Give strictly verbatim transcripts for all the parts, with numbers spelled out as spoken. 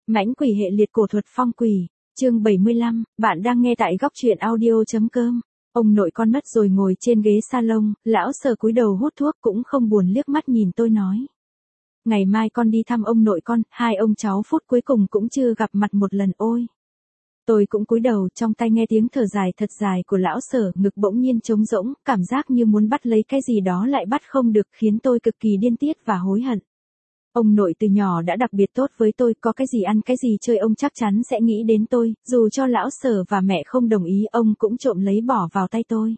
Mãnh quỷ hệ liệt cổ thuật phong quỷ, chương bảy mươi lăm, bạn đang nghe tại góc truyện audio.com. Ông nội con mất rồi ngồi trên ghế salon, lão Sở cúi đầu hút thuốc cũng không buồn liếc mắt nhìn tôi nói. Ngày mai con đi thăm ông nội con, hai ông cháu phút cuối cùng cũng chưa gặp mặt một lần ôi. Tôi cũng cúi đầu, trong tai nghe tiếng thở dài thật dài của lão Sở, ngực bỗng nhiên trống rỗng, cảm giác như muốn bắt lấy cái gì đó lại bắt không được, khiến tôi cực kỳ điên tiết và hối hận. Ông nội từ nhỏ đã đặc biệt tốt với tôi, có cái gì ăn cái gì chơi ông chắc chắn sẽ nghĩ đến tôi, dù cho lão Sở và mẹ không đồng ý ông cũng trộm lấy bỏ vào tay tôi.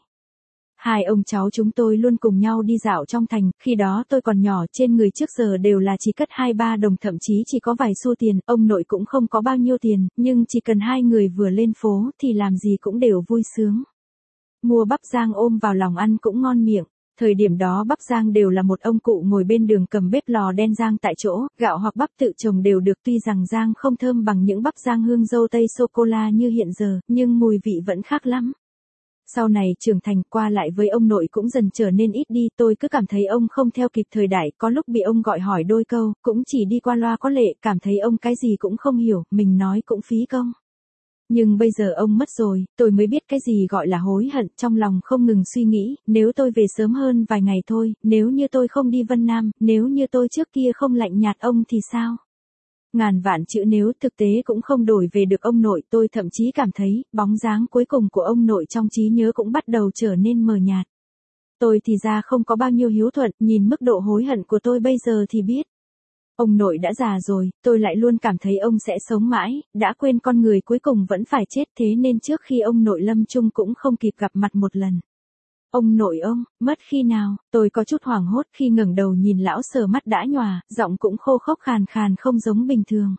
Hai ông cháu chúng tôi luôn cùng nhau đi dạo trong thành, khi đó tôi còn nhỏ, trên người trước giờ đều là chỉ cất hai ba đồng, thậm chí chỉ có vài xu tiền, ông nội cũng không có bao nhiêu tiền, nhưng chỉ cần hai người vừa lên phố thì làm gì cũng đều vui sướng. Mua bắp rang ôm vào lòng ăn cũng ngon miệng. Thời điểm đó bắp rang đều là một ông cụ ngồi bên đường cầm bếp lò đen rang tại chỗ, gạo hoặc bắp tự trồng đều được, tuy rằng rang không thơm bằng những bắp rang hương dâu tây sô-cô-la như hiện giờ, nhưng mùi vị vẫn khác lắm. Sau này trưởng thành, qua lại với ông nội cũng dần trở nên ít đi, tôi cứ cảm thấy ông không theo kịp thời đại, có lúc bị ông gọi hỏi đôi câu, cũng chỉ đi qua loa có lệ, cảm thấy ông cái gì cũng không hiểu, mình nói cũng phí công. Nhưng bây giờ ông mất rồi, tôi mới biết cái gì gọi là hối hận, trong lòng không ngừng suy nghĩ, nếu tôi về sớm hơn vài ngày thôi, nếu như tôi không đi Vân Nam, nếu như tôi trước kia không lạnh nhạt ông thì sao? Ngàn vạn chữ nếu, thực tế cũng không đổi về được ông nội, tôi thậm chí cảm thấy, bóng dáng cuối cùng của ông nội trong trí nhớ cũng bắt đầu trở nên mờ nhạt. Tôi thì ra không có bao nhiêu hiếu thuận, nhìn mức độ hối hận của tôi bây giờ thì biết. Ông nội đã già rồi, tôi lại luôn cảm thấy ông sẽ sống mãi, đã quên con người cuối cùng vẫn phải chết, thế nên trước khi ông nội lâm chung cũng không kịp gặp mặt một lần. Ông nội ông, mất khi nào, tôi có chút hoảng hốt khi ngẩng đầu nhìn lão Sở, mắt đã nhòa, giọng cũng khô khốc khàn khàn không giống bình thường.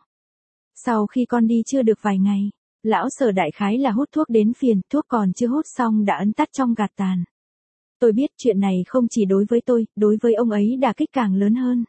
Sau khi con đi chưa được vài ngày, lão Sở đại khái là hút thuốc đến phiền, thuốc còn chưa hút xong đã ấn tắt trong gạt tàn. Tôi biết chuyện này không chỉ đối với tôi, đối với ông ấy đả kích càng lớn hơn.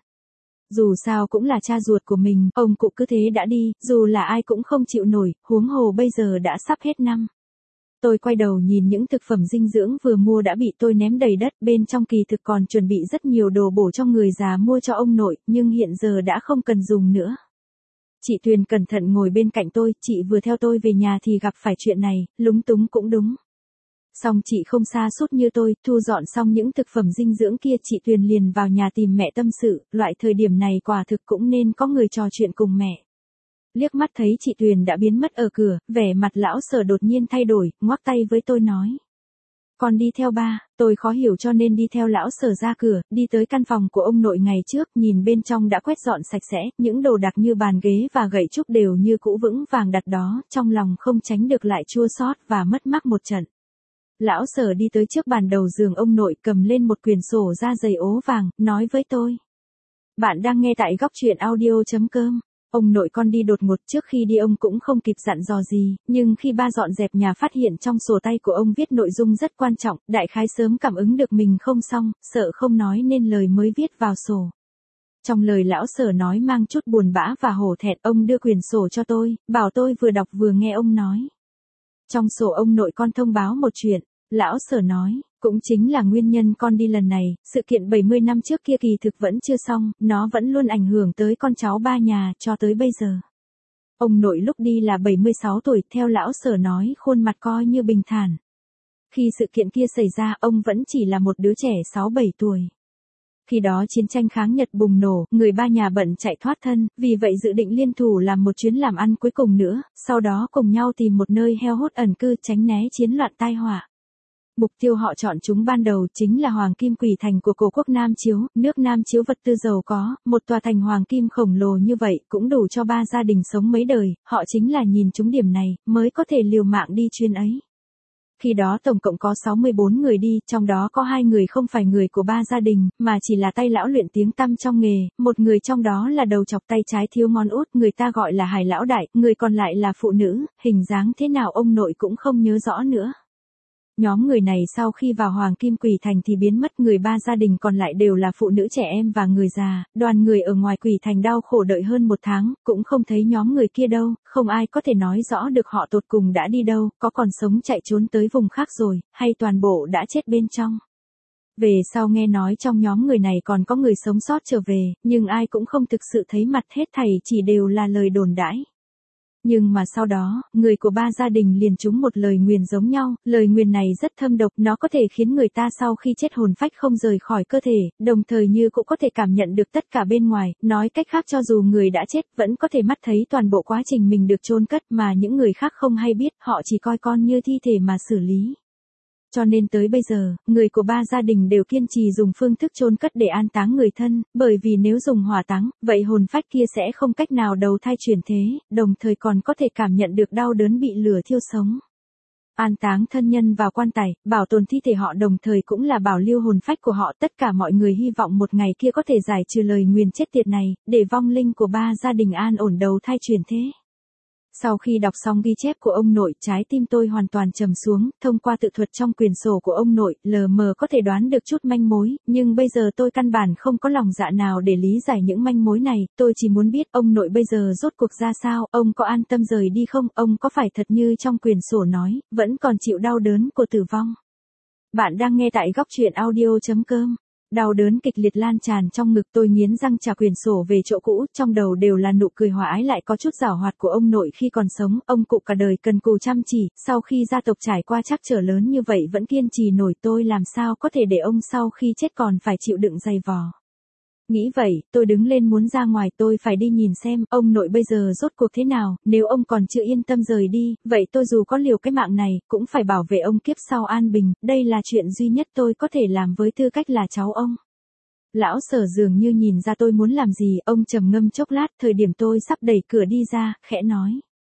Dù sao cũng là cha ruột của mình, ông cụ cứ thế đã đi, dù là ai cũng không chịu nổi, huống hồ bây giờ đã sắp hết năm. Tôi quay đầu nhìn những thực phẩm dinh dưỡng vừa mua đã bị tôi ném đầy đất, bên trong kỳ thực còn chuẩn bị rất nhiều đồ bổ cho người già mua cho ông nội, nhưng hiện giờ đã không cần dùng nữa. Chị Tuyền cẩn thận ngồi bên cạnh tôi, chị vừa theo tôi về nhà thì gặp phải chuyện này, lúng túng cũng đúng. Xong chị không sa sút như tôi, thu dọn xong những thực phẩm dinh dưỡng kia chị Tuyền liền vào nhà tìm mẹ tâm sự, loại thời điểm này quả thực cũng nên có người trò chuyện cùng mẹ. Liếc mắt thấy chị Tuyền đã biến mất ở cửa, vẻ mặt lão Sở đột nhiên thay đổi, ngoắc tay với tôi nói. Con đi theo ba, tôi khó hiểu cho nên đi theo lão Sở ra cửa, đi tới căn phòng của ông nội ngày trước, nhìn bên trong đã quét dọn sạch sẽ, những đồ đạc như bàn ghế và gậy trúc đều như cũ vững vàng đặt đó, trong lòng không tránh được lại chua xót và mất mát một trận. Lão Sở đi tới trước bàn đầu giường ông nội, cầm lên một quyển sổ da dày ố vàng, nói với tôi. Bạn đang nghe tại góc truyện audio.com. Ông nội con đi đột ngột, trước khi đi ông cũng không kịp dặn dò gì, nhưng khi ba dọn dẹp nhà phát hiện trong sổ tay của ông viết nội dung rất quan trọng, đại khái sớm cảm ứng được mình không xong, sợ không nói nên lời mới viết vào sổ. Trong lời lão Sở nói mang chút buồn bã và hổ thẹn, ông đưa quyển sổ cho tôi, bảo tôi vừa đọc vừa nghe ông nói. Trong sổ ông nội con thông báo một chuyện, lão Sở nói, cũng chính là nguyên nhân con đi lần này, sự kiện bảy mươi năm trước kia kỳ thực vẫn chưa xong, nó vẫn luôn ảnh hưởng tới con cháu ba nhà, cho tới bây giờ. Ông nội lúc đi là bảy mươi sáu tuổi, theo lão Sở nói, khuôn mặt coi như bình thản. Khi sự kiện kia xảy ra, ông vẫn chỉ là một đứa trẻ sáu bảy tuổi. Khi đó chiến tranh kháng Nhật bùng nổ, người ba nhà bận chạy thoát thân, vì vậy dự định liên thủ làm một chuyến làm ăn cuối cùng nữa, sau đó cùng nhau tìm một nơi heo hút ẩn cư tránh né chiến loạn tai họa. Mục tiêu họ chọn chúng ban đầu chính là Hoàng Kim Quỷ Thành của cổ quốc Nam Chiếu, nước Nam Chiếu vật tư giàu có, một tòa thành hoàng kim khổng lồ như vậy cũng đủ cho ba gia đình sống mấy đời, họ chính là nhìn trúng điểm này, mới có thể liều mạng đi chuyến ấy. Khi đó tổng cộng có sáu mươi bốn người đi, trong đó có hai người không phải người của ba gia đình, mà chỉ là tay lão luyện tiếng tăm trong nghề, một người trong đó là đầu chọc tay trái thiếu ngón út, người ta gọi là Hải lão đại, người còn lại là phụ nữ, hình dáng thế nào ông nội cũng không nhớ rõ nữa. Nhóm người này sau khi vào Hoàng Kim Quỷ Thành thì biến mất, người ba gia đình còn lại đều là phụ nữ trẻ em và người già, đoàn người ở ngoài Quỷ Thành đau khổ đợi hơn một tháng, cũng không thấy nhóm người kia đâu, không ai có thể nói rõ được họ tột cùng đã đi đâu, có còn sống chạy trốn tới vùng khác rồi, hay toàn bộ đã chết bên trong. Về sau nghe nói trong nhóm người này còn có người sống sót trở về, nhưng ai cũng không thực sự thấy mặt, hết thảy chỉ đều là lời đồn đãi. Nhưng mà sau đó, người của ba gia đình liền trúng một lời nguyền giống nhau, lời nguyền này rất thâm độc, nó có thể khiến người ta sau khi chết hồn phách không rời khỏi cơ thể, đồng thời như cũng có thể cảm nhận được tất cả bên ngoài, nói cách khác cho dù người đã chết vẫn có thể mắt thấy toàn bộ quá trình mình được chôn cất mà những người khác không hay biết, họ chỉ coi con như thi thể mà xử lý. Cho nên tới bây giờ, người của ba gia đình đều kiên trì dùng phương thức chôn cất để an táng người thân, bởi vì nếu dùng hỏa táng, vậy hồn phách kia sẽ không cách nào đầu thai chuyển thế, đồng thời còn có thể cảm nhận được đau đớn bị lửa thiêu sống. An táng thân nhân vào quan tài, bảo tồn thi thể họ đồng thời cũng là bảo lưu hồn phách của họ. Tất cả mọi người hy vọng một ngày kia có thể giải trừ lời nguyền chết tiệt này, để vong linh của ba gia đình an ổn đầu thai chuyển thế. Sau khi đọc xong ghi chép của ông nội, trái tim tôi hoàn toàn trầm xuống, thông qua tự thuật trong quyển sổ của ông nội, lờ mờ có thể đoán được chút manh mối, nhưng bây giờ tôi căn bản không có lòng dạ nào để lý giải những manh mối này, tôi chỉ muốn biết ông nội bây giờ rốt cuộc ra sao, ông có an tâm rời đi không, ông có phải thật như trong quyển sổ nói, vẫn còn chịu đau đớn của tử vong. Bạn đang nghe tại góc truyện audio chấm com. Đau đớn kịch liệt lan tràn trong ngực, tôi nghiến răng trả quyển sổ về chỗ cũ, trong đầu đều là nụ cười hòa ái lại có chút giảo hoạt của ông nội khi còn sống, ông cụ cả đời cần cù chăm chỉ, sau khi gia tộc trải qua trắc trở lớn như vậy vẫn kiên trì nổi, tôi làm sao có thể để ông sau khi chết còn phải chịu đựng dày vò. Nghĩ vậy, tôi đứng lên muốn ra ngoài, tôi phải đi nhìn xem ông nội bây giờ rốt cuộc thế nào, nếu ông còn chưa yên tâm rời đi, vậy tôi dù có liều cái mạng này, cũng phải bảo vệ ông kiếp sau an bình, đây là chuyện duy nhất tôi có thể làm với tư cách là cháu ông. Lão Sở dường như nhìn ra tôi muốn làm gì, ông trầm ngâm chốc lát, thời điểm tôi sắp đẩy cửa đi ra, khẽ nói.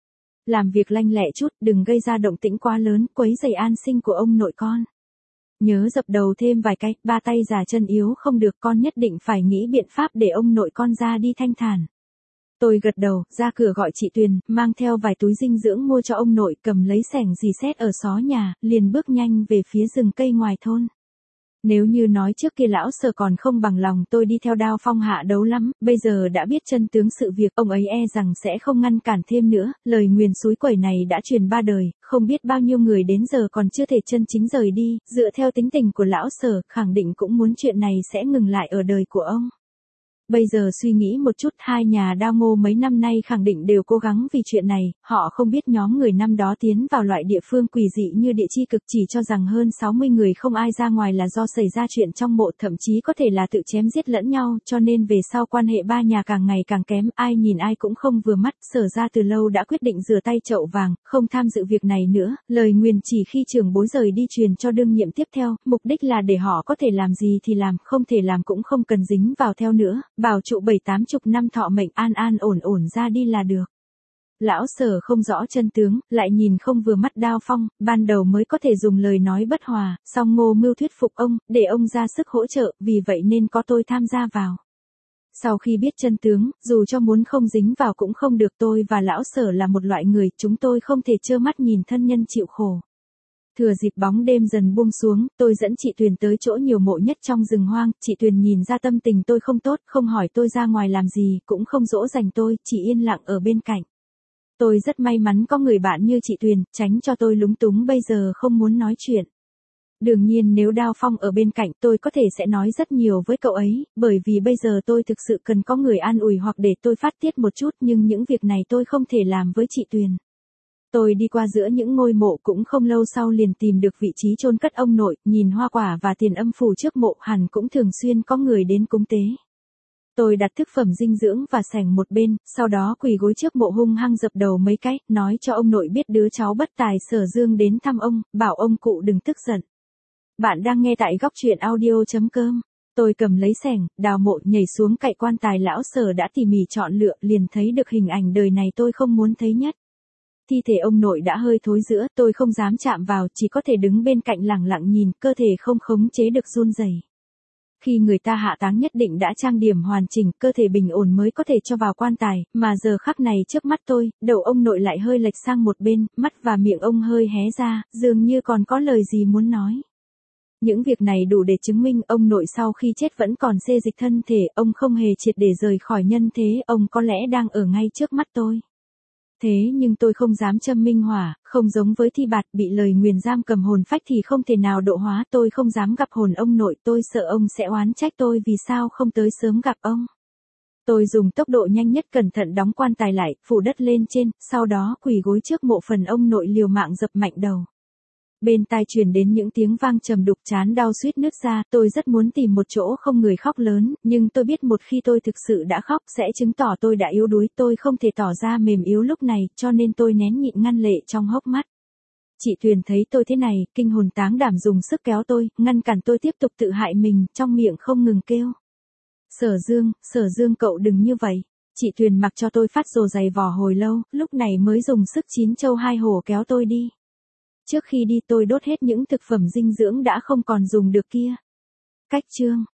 Làm việc lanh lẹ chút, đừng gây ra động tĩnh quá lớn, quấy rầy an sinh của ông nội con. Nhớ dập đầu thêm vài cái, ba tay già chân yếu không được, con nhất định phải nghĩ biện pháp để ông nội con ra đi thanh thản. Tôi gật đầu, ra cửa gọi chị Tuyền, mang theo vài túi dinh dưỡng mua cho ông nội, cầm lấy xẻng dì xét ở xó nhà, liền bước nhanh về phía rừng cây ngoài thôn. Nếu như nói trước kia lão Sở còn không bằng lòng tôi đi theo Đao Phong hạ đấu lắm, bây giờ đã biết chân tướng sự việc, ông ấy e rằng sẽ không ngăn cản thêm nữa, lời nguyền xúi quẩy này đã truyền ba đời, không biết bao nhiêu người đến giờ còn chưa thể chân chính rời đi, dựa theo tính tình của lão Sở, khẳng định cũng muốn chuyện này sẽ ngừng lại ở đời của ông. Bây giờ suy nghĩ một chút, hai nhà Đao Ngô mấy năm nay khẳng định đều cố gắng vì chuyện này, họ không biết nhóm người năm đó tiến vào loại địa phương quỷ dị như địa chi cực, chỉ cho rằng hơn sáu mươi người không ai ra ngoài là do xảy ra chuyện trong mộ, thậm chí có thể là tự chém giết lẫn nhau, cho nên về sau quan hệ ba nhà càng ngày càng kém, ai nhìn ai cũng không vừa mắt. Sở ra từ lâu đã quyết định rửa tay chậu vàng, không tham dự việc này nữa, lời nguyền chỉ khi trưởng bối rời đi truyền cho đương nhiệm tiếp theo, mục đích là để họ có thể làm gì thì làm, không thể làm cũng không cần dính vào theo nữa. Bảo trụ bảy tám chục năm thọ mệnh, an an ổn ổn ra đi là được. Lão Sở không rõ chân tướng, lại nhìn không vừa mắt Đao Phong, ban đầu mới có thể dùng lời nói bất hòa, song Ngô Mưu thuyết phục ông, để ông ra sức hỗ trợ, vì vậy nên có tôi tham gia vào. Sau khi biết chân tướng, dù cho muốn không dính vào cũng không được, tôi và Lão Sở là một loại người, chúng tôi không thể trơ mắt nhìn thân nhân chịu khổ. Thừa dịp bóng đêm dần buông xuống, tôi dẫn chị Tuyền tới chỗ nhiều mộ nhất trong rừng hoang, chị Tuyền nhìn ra tâm tình tôi không tốt, không hỏi tôi ra ngoài làm gì, cũng không dỗ dành tôi, chỉ yên lặng ở bên cạnh. Tôi rất may mắn có người bạn như chị Tuyền, tránh cho tôi lúng túng bây giờ không muốn nói chuyện. Đương nhiên nếu Đao Phong ở bên cạnh tôi có thể sẽ nói rất nhiều với cậu ấy, bởi vì bây giờ tôi thực sự cần có người an ủi hoặc để tôi phát tiết một chút, nhưng những việc này tôi không thể làm với chị Tuyền. Tôi đi qua giữa những ngôi mộ, cũng không lâu sau liền tìm được vị trí chôn cất ông nội, nhìn hoa quả và tiền âm phủ trước mộ, hẳn cũng thường xuyên có người đến cúng tế. Tôi đặt thức phẩm dinh dưỡng và xẻng một bên, sau đó quỳ gối trước mộ hung hăng dập đầu mấy cái, nói cho ông nội biết đứa cháu bất tài Sở Dương đến thăm ông, bảo ông cụ đừng tức giận. Bạn đang nghe tại góc truyện audio chấm com. Tôi cầm lấy xẻng, đào mộ, nhảy xuống cạnh quan tài lão Sở đã tỉ mỉ chọn lựa, liền thấy được hình ảnh đời này tôi không muốn thấy nhất. Thi thể ông nội đã hơi thối rữa, tôi không dám chạm vào, chỉ có thể đứng bên cạnh lẳng lặng nhìn, cơ thể không khống chế được run rẩy. Khi người ta hạ táng nhất định đã trang điểm hoàn chỉnh, cơ thể bình ổn mới có thể cho vào quan tài, mà giờ khắc này trước mắt tôi, đầu ông nội lại hơi lệch sang một bên, mắt và miệng ông hơi hé ra, dường như còn có lời gì muốn nói. Những việc này đủ để chứng minh ông nội sau khi chết vẫn còn xê dịch thân thể, ông không hề triệt để rời khỏi nhân thế, ông có lẽ đang ở ngay trước mắt tôi. Thế nhưng tôi không dám châm minh hỏa, không giống với Thi Bạt bị lời nguyền giam cầm hồn phách thì không thể nào độ hóa, tôi không dám gặp hồn ông nội, tôi sợ ông sẽ oán trách tôi vì sao không tới sớm gặp ông. Tôi dùng tốc độ nhanh nhất cẩn thận đóng quan tài lại, phủ đất lên trên, sau đó quỳ gối trước mộ phần ông nội liều mạng dập mạnh đầu. Bên tai truyền đến những tiếng vang trầm đục, chán đau suýt nứt ra, tôi rất muốn tìm một chỗ không người khóc lớn, nhưng tôi biết một khi tôi thực sự đã khóc sẽ chứng tỏ tôi đã yếu đuối, tôi không thể tỏ ra mềm yếu lúc này, cho nên tôi nén nhịn ngăn lệ trong hốc mắt. Chị Tuyền thấy tôi thế này, kinh hồn táng đảm dùng sức kéo tôi, ngăn cản tôi tiếp tục tự hại mình, trong miệng không ngừng kêu. Sở Dương, Sở Dương cậu đừng như vậy. Chị Tuyền mặc cho tôi phát rồ giày vò hồi lâu, lúc này mới dùng sức chín châu hai hổ kéo tôi đi. Trước khi đi tôi đốt hết những thực phẩm dinh dưỡng đã không còn dùng được kia. Cách chương